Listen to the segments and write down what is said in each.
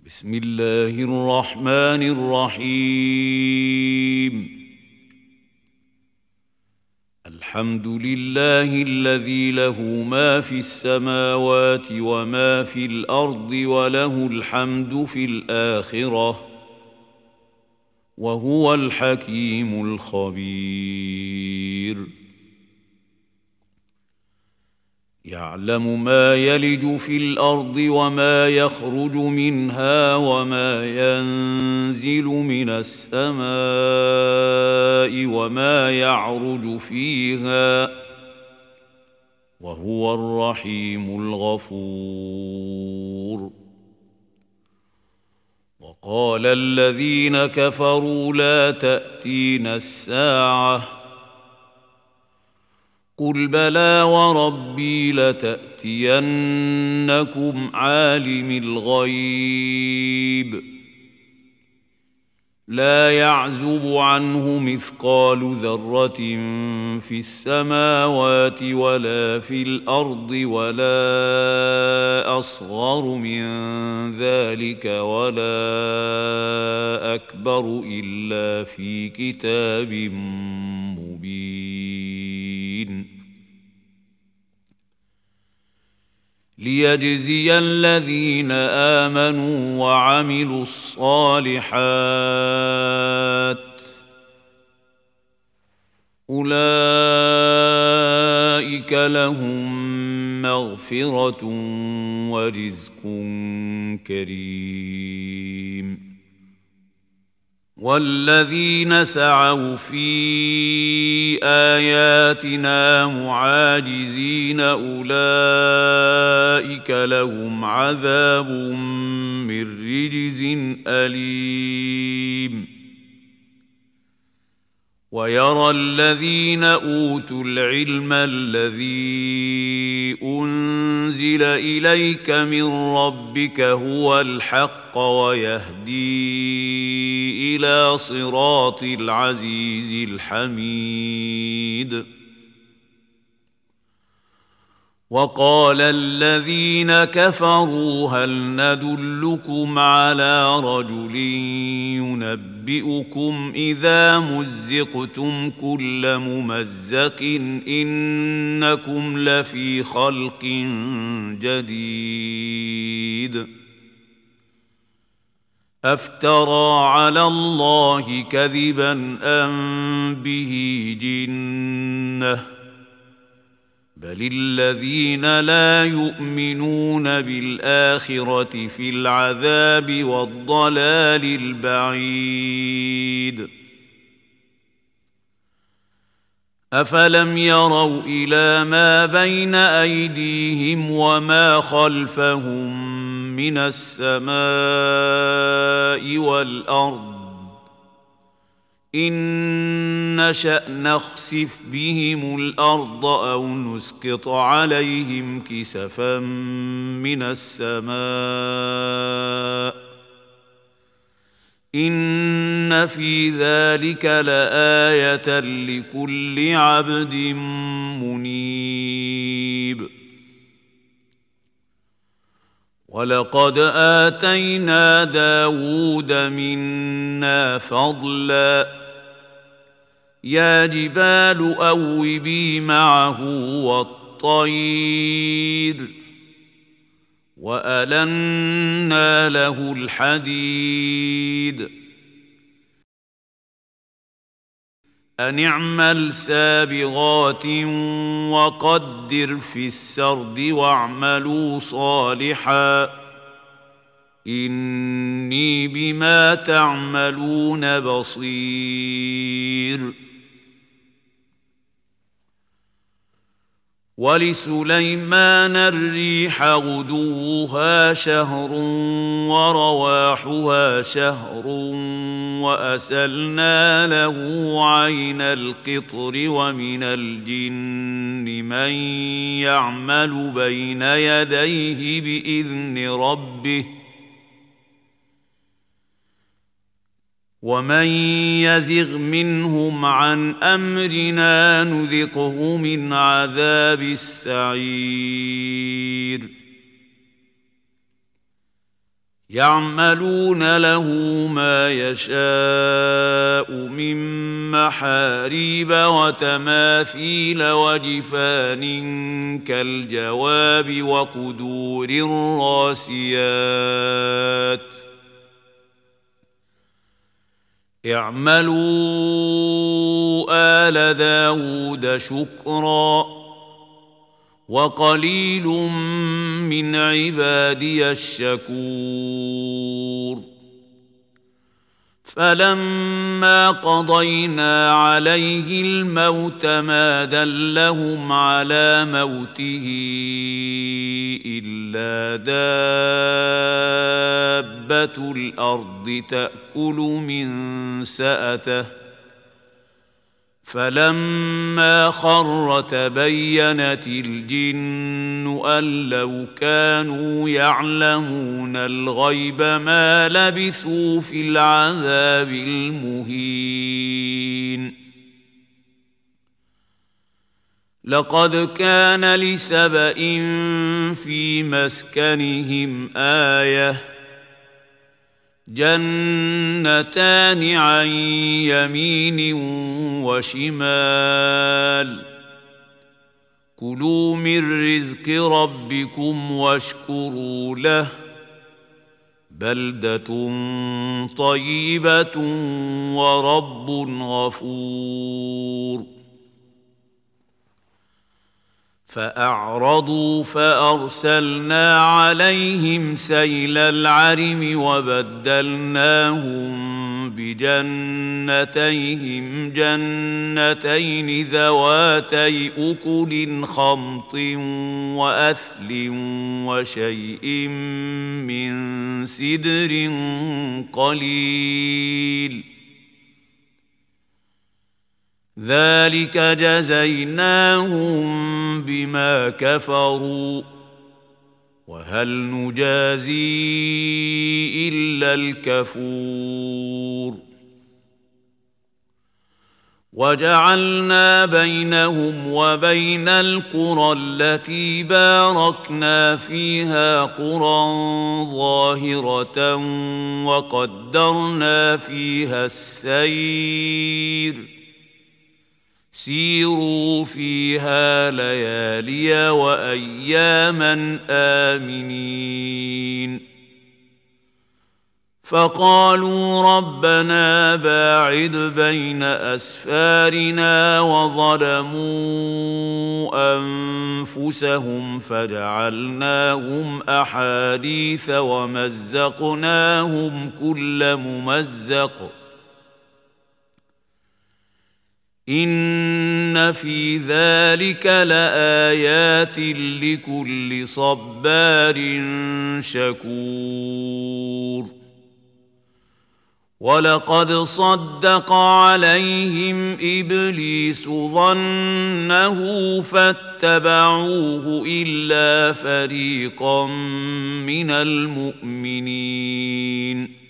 بسم الله الرحمن الرحيم. الحمد لله الذي له ما في السماوات وما في الأرض وله الحمد في الآخرة وهو الحكيم الخبير. يعلم ما يلج في الأرض وما يخرج منها وما ينزل من السماء وما يعرج فيها وهو الرحيم الغفور. وقال الذين كفروا لا تأتينا الساعة قل بلى وربي لتأتينكم عالم الغيب لا يعزب عنه مثقال ذرة في السماوات ولا في الأرض ولا أصغر من ذلك ولا أكبر إلا في كتاب مبين. ليجزي الذين آمنوا وعملوا الصالحات أولئك لهم مغفرة ورزق كريم. والذين سعوا في آياتنا معاجزين أولئك لهم عذاب من رجز أليم. ويرى الذين أوتوا العلم الذي أنزل إليك من ربك هو الحق ويهدي إلى صراط العزيز الحميد. وقال الذين كفروا هل ندلكم على رجل ينبئكم إذا مزقتم كل ممزق إنكم لفي خلق جديد. أفترى على الله كذبا أم به جنة بل الذين لا يؤمنون بالآخرة في العذاب والضلال البعيد. أفلم يروا إلى ما بين أيديهم وما خلفهم من السماء والأرض إن نشأ نخسف بهم الأرض أو نسقط عليهم كسفا من السماء إن في ذلك لآية لكل عبد منيب. ولقد آتينا داود منا فضلا يا جبال أوبي معه والطير وألنا له الحديد أن اعمل سابغات وقدر في السرد واعملوا صالحا إني بما تعملون بصير. ولسليمان الريح غدوها شهر ورواحها شهر وأسلنا له عين القطر ومن الجن من يعمل بين يديه بإذن ربه ومن يزغ منهم عن أمرنا نذقه من عذاب السعير. يعملون له ما يشاء من محاريب وتماثيل وجفان كالجواب وقدور الراسيات اعملوا آل داود شكرا وقليل من عبادي الشكور فلما قضينا عليه الموت ما دلهم على موته إلا دابة الأرض تأكل من سأته فلما خر تبينت الجن أن لو كانوا يعلمون الغيب ما لبثوا في العذاب المهين لقد كان لسبإ في مسكنهم آية جنتان عن يمين وشمال كلوا من رزق ربكم واشكروا له بلدة طيبة ورب غفور فأعرضوا فأرسلنا عليهم سيل العرم وبدلناهم بجنتيهم جنتين ذواتي أكل خمط وأثل وشيء من سدر قليل ذلك جزيناهم بما كفروا وهل نجازي إلا الكفور وجعلنا بينهم وبين القرى التي باركنا فيها قرى ظاهرة وقدرنا فيها السير سيروا فيها ليالي وأياما آمنين فقالوا ربنا باعد بين أسفارنا وظلموا أنفسهم فجعلناهم أحاديث ومزقناهم كل ممزق إن في ذلك لآيات لكل صبار شكور ولقد صدق عليهم إبليس ظنه فاتبعوه إلا فريقا من المؤمنين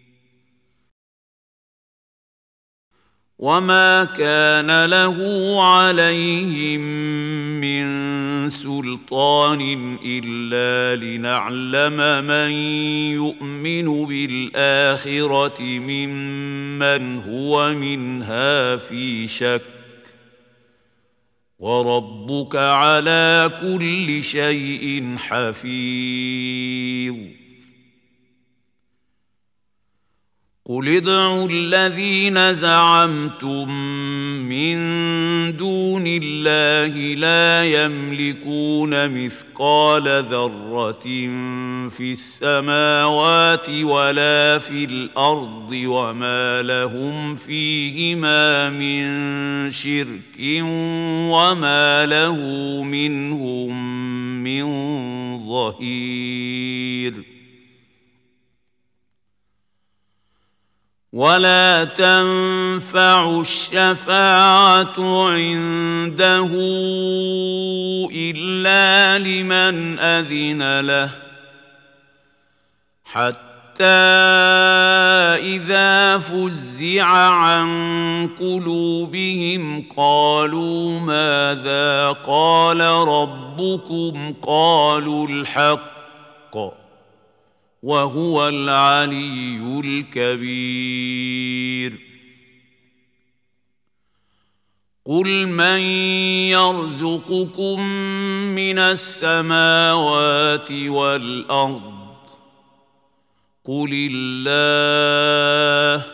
وما كان له عليهم من سلطان إلا لنعلم من يؤمن بالآخرة ممن هو منها في شك وربك على كل شيء حفيظ قل ادعوا الذين زعمتم من دون الله لا يملكون مثقال ذرة في السماوات ولا في الأرض وما لهم فيهما من شرك وما له منهم من ظهير ولا تنفع الشفاعة عنده إلا لمن أذن له حتى إذا فزع عن قلوبهم قالوا ماذا قال ربكم قالوا الحق وهو العلي الكبير. قل من يرزقكم من السماوات والأرض قل الله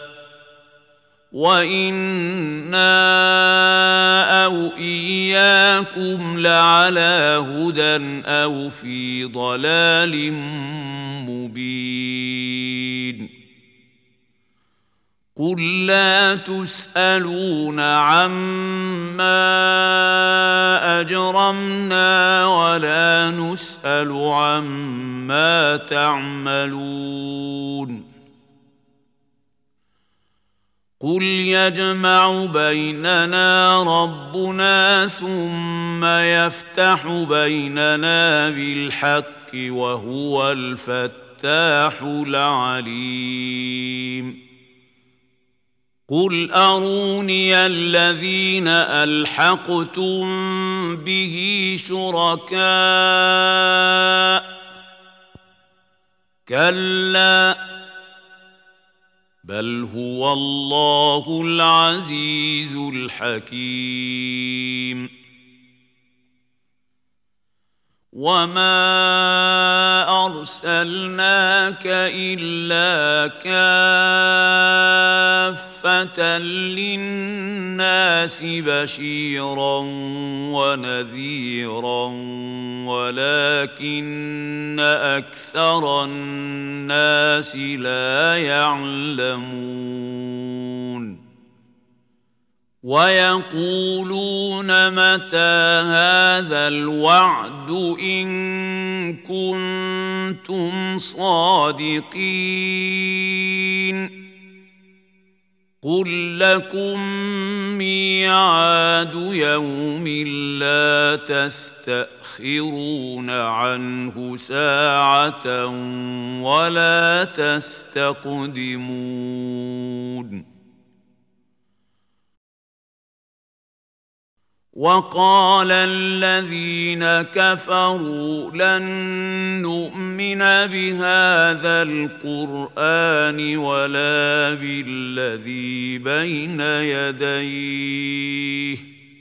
وإنا أو إياكم لعلى هدى أو في ضلال مبين. قل لا تسألون عما أجرمنا ولا نسأل عما تعملون. قل يجمع بيننا ربنا ثم يفتح بيننا بالحق وهو الفتاح العليم. قل أروني الذين ألحقتم به شركاء كلا بل هو الله العزيز الحكيم. وما أرسلناك إلا كافة للناس بشيرا ونذيرا ولكن أكثر الناس لا يعلمون. ويقولون متى هذا الوعد إن كنتم صادقين. قل لكم ميعاد يوم لا تستأخرون عنه ساعة ولا تستقدمون. وقال الذين كفروا لن نؤمن بهذا القرآن ولا بالذي بين يديه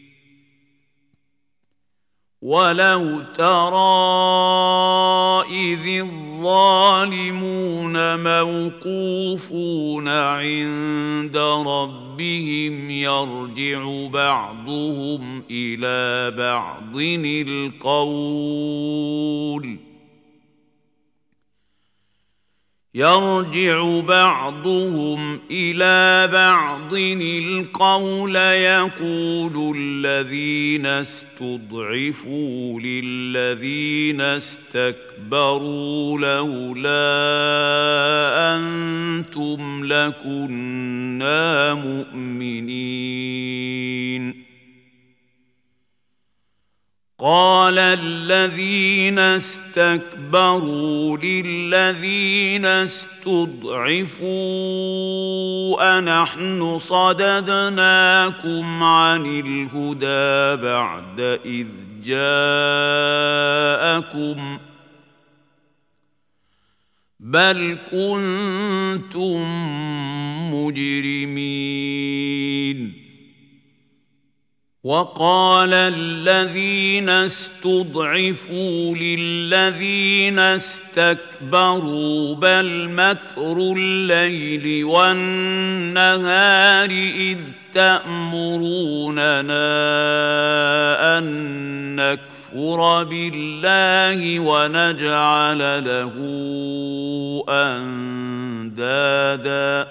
ولو ترى إذ الظالمون موقوفون عند ربهم يرجع بعضهم إلى بعض القول يقول الذين استضعفوا للذين استكبروا لولا أنتم لكنا مؤمنين. قال الذين استكبروا للذين استضعفوا أنحن صددناكم عن الهدى بعد إذ جاءكم بل كنتم مجرمين. وقال الذين استضعفوا للذين استكبروا بل مكر الليل والنهار إذ تأمروننا أن نكفر بالله ونجعل له أندادا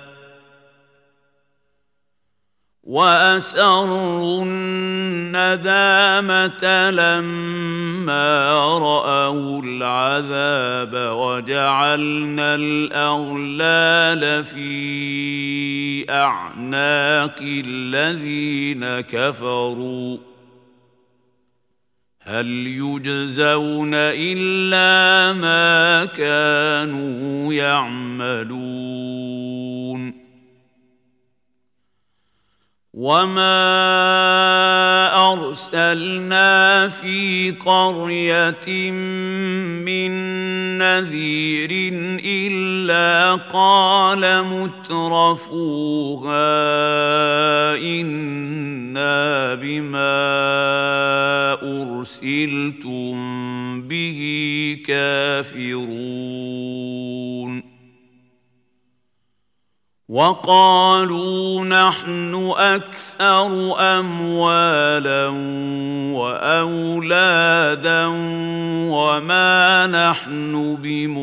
وأسروا الندامة لما رأوا العذاب وجعلنا الأغلال في أعناق الذين كفروا هل يجزون إلا ما كانوا يعملون. وما أرسلنا في قرية من نذير إلا قال مترفوها إنا بما أرسلتم به كافرون وقالوا نحن أكثر أموالا وأولادا وما نحن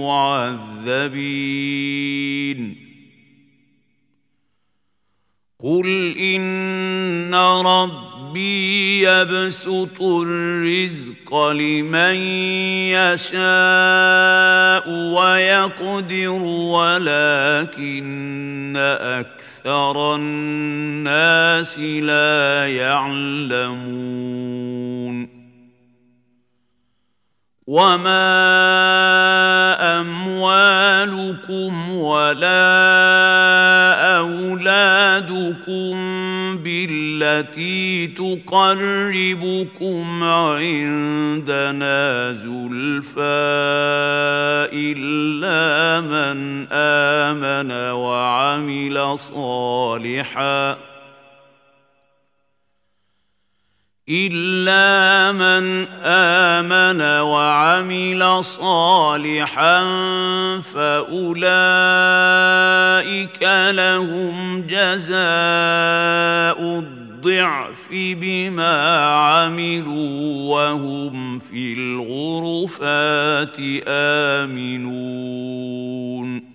بمعذبين قل إن ربي يبسط الرزق لمن يشاء ويقدر ولكن أكثر الناس لا يعلمون وما أموالكم ولا أولادكم بالتي تقربكم عندنا زلفى إلا من آمن وعمل صالحا فأولئك لهم جزاء الضعف بما عملوا وهم في الغرفات آمنون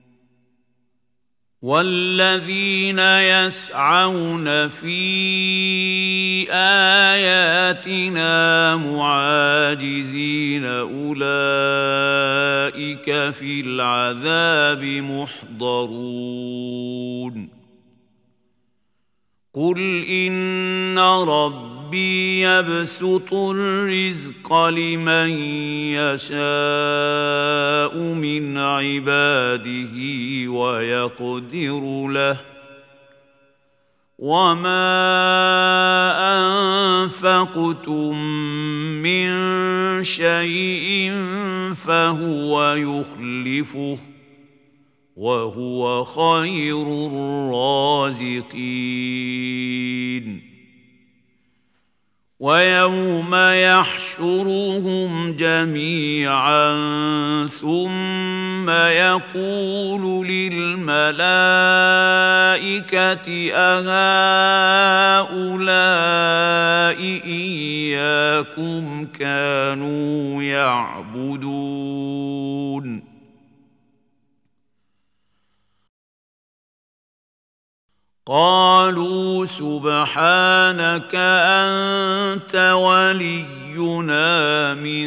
والذين يسعون في آياتنا معاجزين أولئك في العذاب محضرون قل إن ربي يبسط الرزق لمن يشاء من عباده ويقدر له وما أنفقتم من شيء فهو يخلفه وهو خير الرازقين ويوم يحشرهم جميعا ثم يقول للملائكة أهؤلاء إياكم كانوا يعبدون قالوا سبحانك أنت ولينا من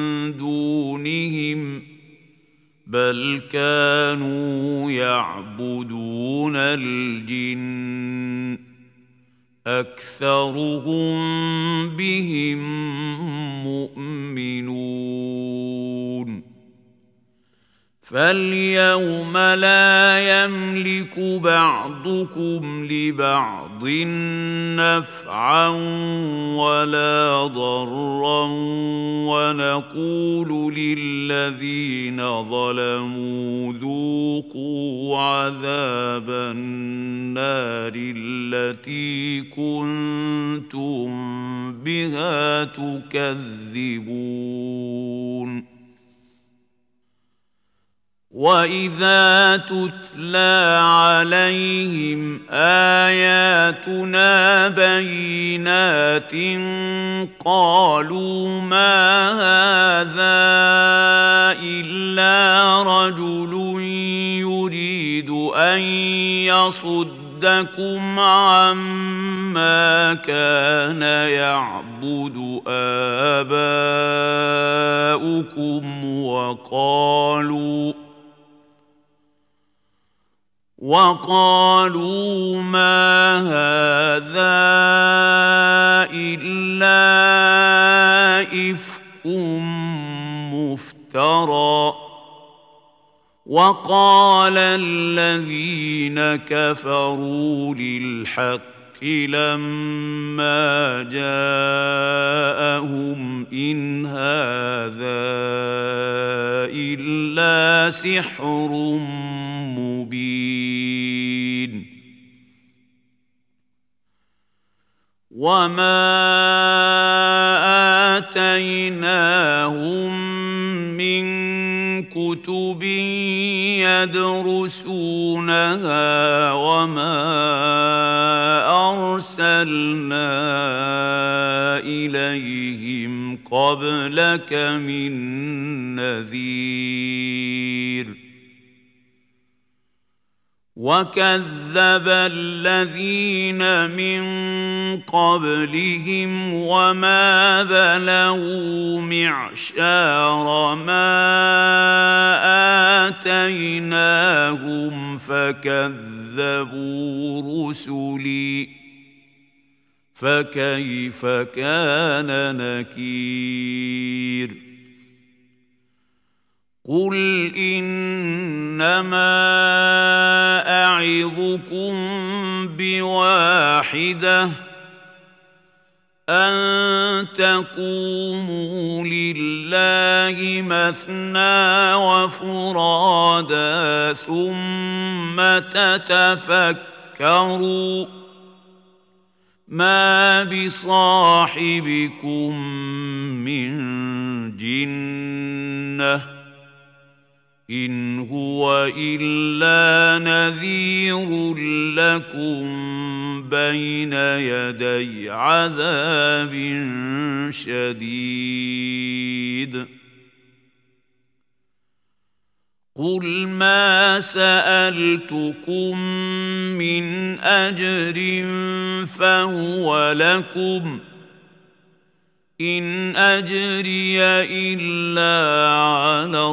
دونهم بل كانوا يعبدون الجن أكثرهم بهم مؤمنون فاليوم لا يملك بعضكم لبعض نفعا ولا ضرا ونقول للذين ظلموا ذوقوا عذاب النار التي كنتم بها تكذبون وَإِذَا تُتْلَى عَلَيْهِمْ آيَاتُنَا بَيِّنَاتٍ قَالُوا مَا هَذَا إِلَّا رَجُلٌ يُرِيدُ أَن يَصُدَّكُمْ عَمَّا كَانَ يَعْبُدُ آبَاؤُكُمْ وقالوا ما هذا إلا إفك مفترى وقال الذين كفروا للحق لما جاءهم إن هذا إلا سحر مبين وما آتيناهم من كتب يدرسونها وما أرسلنا إليهم قبلك من نذير وكذب الذين من قبلهم وما بلغوا معشار ما آتيناهم فكذبوا رسلي فكيف كان نكير قل إنما أعظكم بواحدة أن تقوموا لله مثنى وفرادا ثم تتفكروا ما بصاحبكم من جنة إن هو إلا نذير لكم بين يدي عذاب شديد قل ما سألتكم من أجر فهو لكم إن أجري إلا على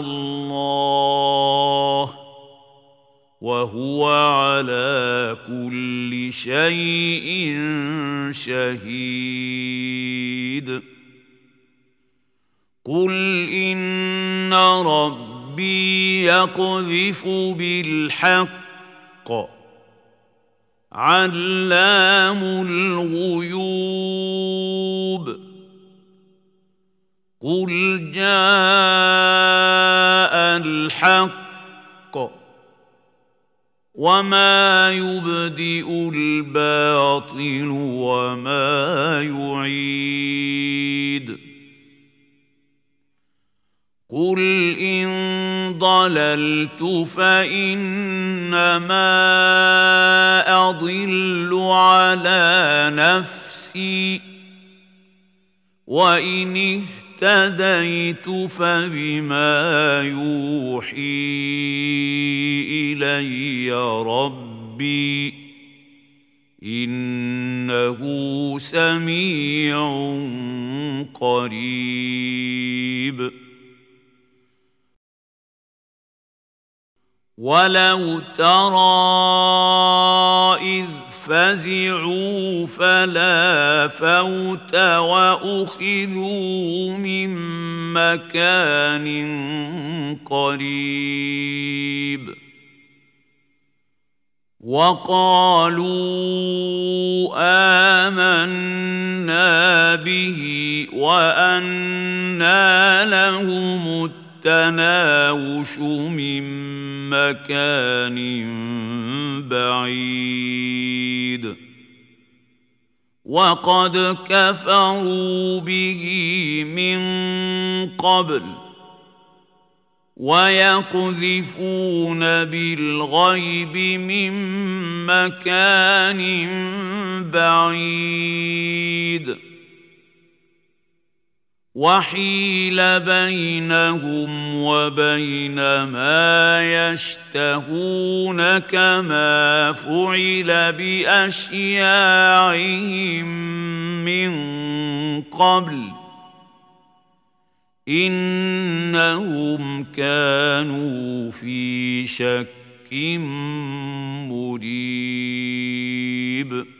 الله وهو على كل شيء شهيد قل إن ربي يقذف بالحق علام الغيوب قل جاء الحق وما يبدئ الباطل وما يعيد قل إن ضللت فإنما أضل على نفسي وإن اهتديت فبما يوحي إلي ربي إنه سميع قريب ولو ترى إذ فزعوا فلا فوت وأخذوا من مكان قريب وقالوا آمنا به وأنى لهم التناوش من مكان بعيد وقد كفروا به من قبل ويقذفون بالغيب من مكان بعيد وحيل بينهم وبين ما يشتهون كما فعل بأشياعهم من قبل إنهم كانوا في شك مريب